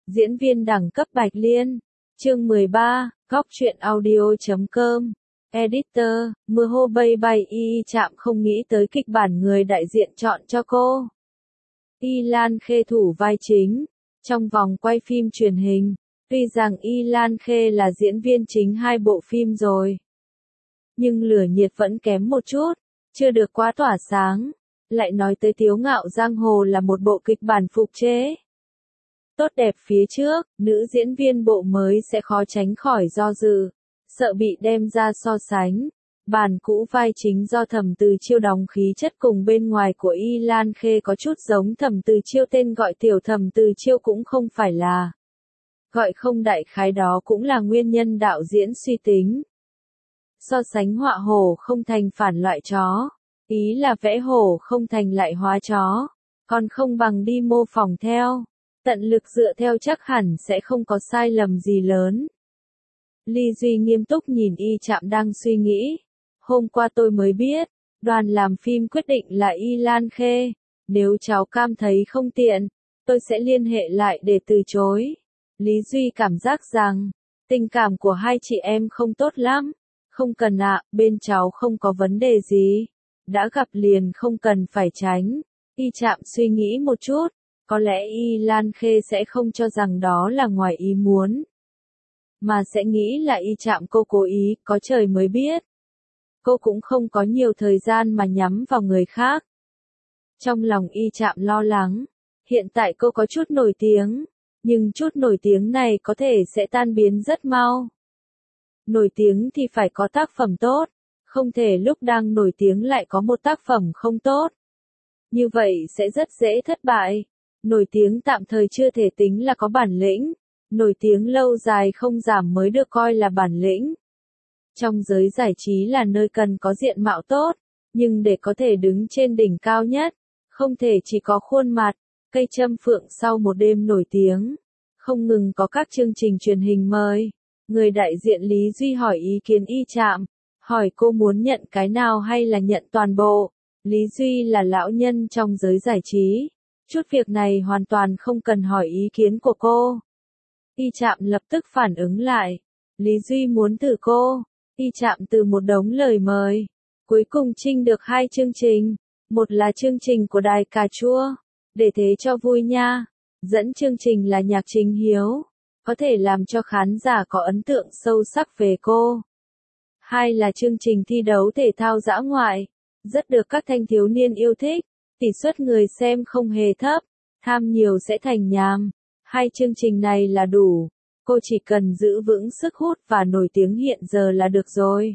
Diễn viên đẳng cấp Bạch Liên. Chương 13, góc truyện audio.com. Editor, mưa hô bay bay Y Trạm không nghĩ tới kịch bản người đại diện chọn cho cô. Y Lan Khê thủ vai chính. Trong vòng quay phim truyền hình, tuy rằng Y Lan Khê là diễn viên chính hai bộ phim rồi, nhưng lửa nhiệt vẫn kém một chút, chưa được quá tỏa sáng. Lại nói tới Tiếu Ngạo Giang Hồ là một bộ kịch bản phục chế tốt đẹp phía trước, nữ diễn viên bộ mới sẽ khó tránh khỏi do dự, sợ bị đem ra so sánh. Bản cũ vai chính do Thẩm Từ Chiêu đóng khí chất cùng bên ngoài của Y Lan Khê có chút giống Thẩm Từ Chiêu, tên gọi Tiểu Thẩm Từ Chiêu cũng không phải là gọi không, đại khái đó cũng là nguyên nhân đạo diễn suy tính. So sánh họa hổ không thành phản loại chó, ý là vẽ hổ không thành lại hóa chó, còn không bằng đi mô phỏng theo, tận lực dựa theo chắc hẳn sẽ không có sai lầm gì lớn. Ly Duy nghiêm túc nhìn Y Trạm đang suy nghĩ. Hôm qua tôi mới biết, đoàn làm phim quyết định là Y Lan Khê. Nếu cháu cảm thấy không tiện, tôi sẽ liên hệ lại để từ chối. Lý Duy cảm giác rằng, tình cảm của hai chị em không tốt lắm. Không cần ạ, bên cháu không có vấn đề gì. Đã gặp liền không cần phải tránh. Y Trạm suy nghĩ một chút, có lẽ Y Lan Khê sẽ không cho rằng đó là ngoài ý muốn, mà sẽ nghĩ là Y Trạm cô cố ý, có trời mới biết. Cô cũng không có nhiều thời gian mà nhắm vào người khác. Trong lòng Y Trạm lo lắng, hiện tại cô có chút nổi tiếng, nhưng chút nổi tiếng này có thể sẽ tan biến rất mau. Nổi tiếng thì phải có tác phẩm tốt, không thể lúc đang nổi tiếng lại có một tác phẩm không tốt. Như vậy sẽ rất dễ thất bại. Nổi tiếng tạm thời chưa thể tính là có bản lĩnh, nổi tiếng lâu dài không giảm mới được coi là bản lĩnh. Trong giới giải trí là nơi cần có diện mạo tốt, nhưng để có thể đứng trên đỉnh cao nhất, không thể chỉ có khuôn mặt, cây châm phượng. Sau một đêm nổi tiếng, không ngừng có các chương trình truyền hình mời, người đại diện Lý Duy hỏi ý kiến Y Trạm, hỏi cô muốn nhận cái nào hay là nhận toàn bộ. Lý Duy là lão nhân trong giới giải trí, chút việc này hoàn toàn không cần hỏi ý kiến của cô. Y Trạm lập tức phản ứng lại, Lý Duy muốn thử cô. Y Trạm từ một đống lời mời, cuối cùng trinh được hai chương trình, một là chương trình của đài cà chua, để thế cho vui nha, dẫn chương trình là Nhạc Chính Hiếu, có thể làm cho khán giả có ấn tượng sâu sắc về cô. Hai là chương trình thi đấu thể thao dã ngoại, rất được các thanh thiếu niên yêu thích, tỷ suất người xem không hề thấp, tham nhiều sẽ thành nhàm. Hai chương trình này là đủ, cô chỉ cần giữ vững sức hút và nổi tiếng hiện giờ là được rồi.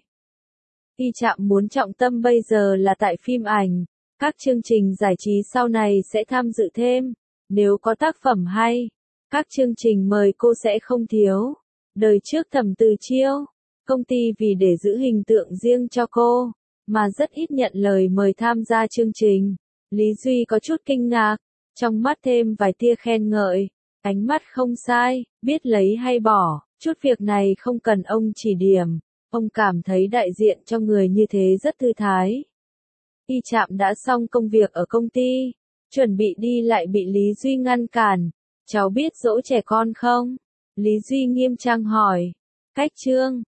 Y Trạm muốn trọng tâm bây giờ là tại phim ảnh, các chương trình giải trí sau này sẽ tham dự thêm, nếu có tác phẩm hay, các chương trình mời cô sẽ không thiếu. Đời trước Thẩm Từ Chiêu, công ty vì để giữ hình tượng riêng cho cô, mà rất ít nhận lời mời tham gia chương trình. Lý Duy có chút kinh ngạc, trong mắt thêm vài tia khen ngợi, ánh mắt không sai, biết lấy hay bỏ, chút việc này không cần ông chỉ điểm, ông cảm thấy đại diện cho người như thế rất thư thái. Y Trạm đã xong công việc ở công ty, chuẩn bị đi lại bị Lý Duy ngăn cản, cháu biết dỗ trẻ con không? Lý Duy nghiêm trang hỏi, cách chương,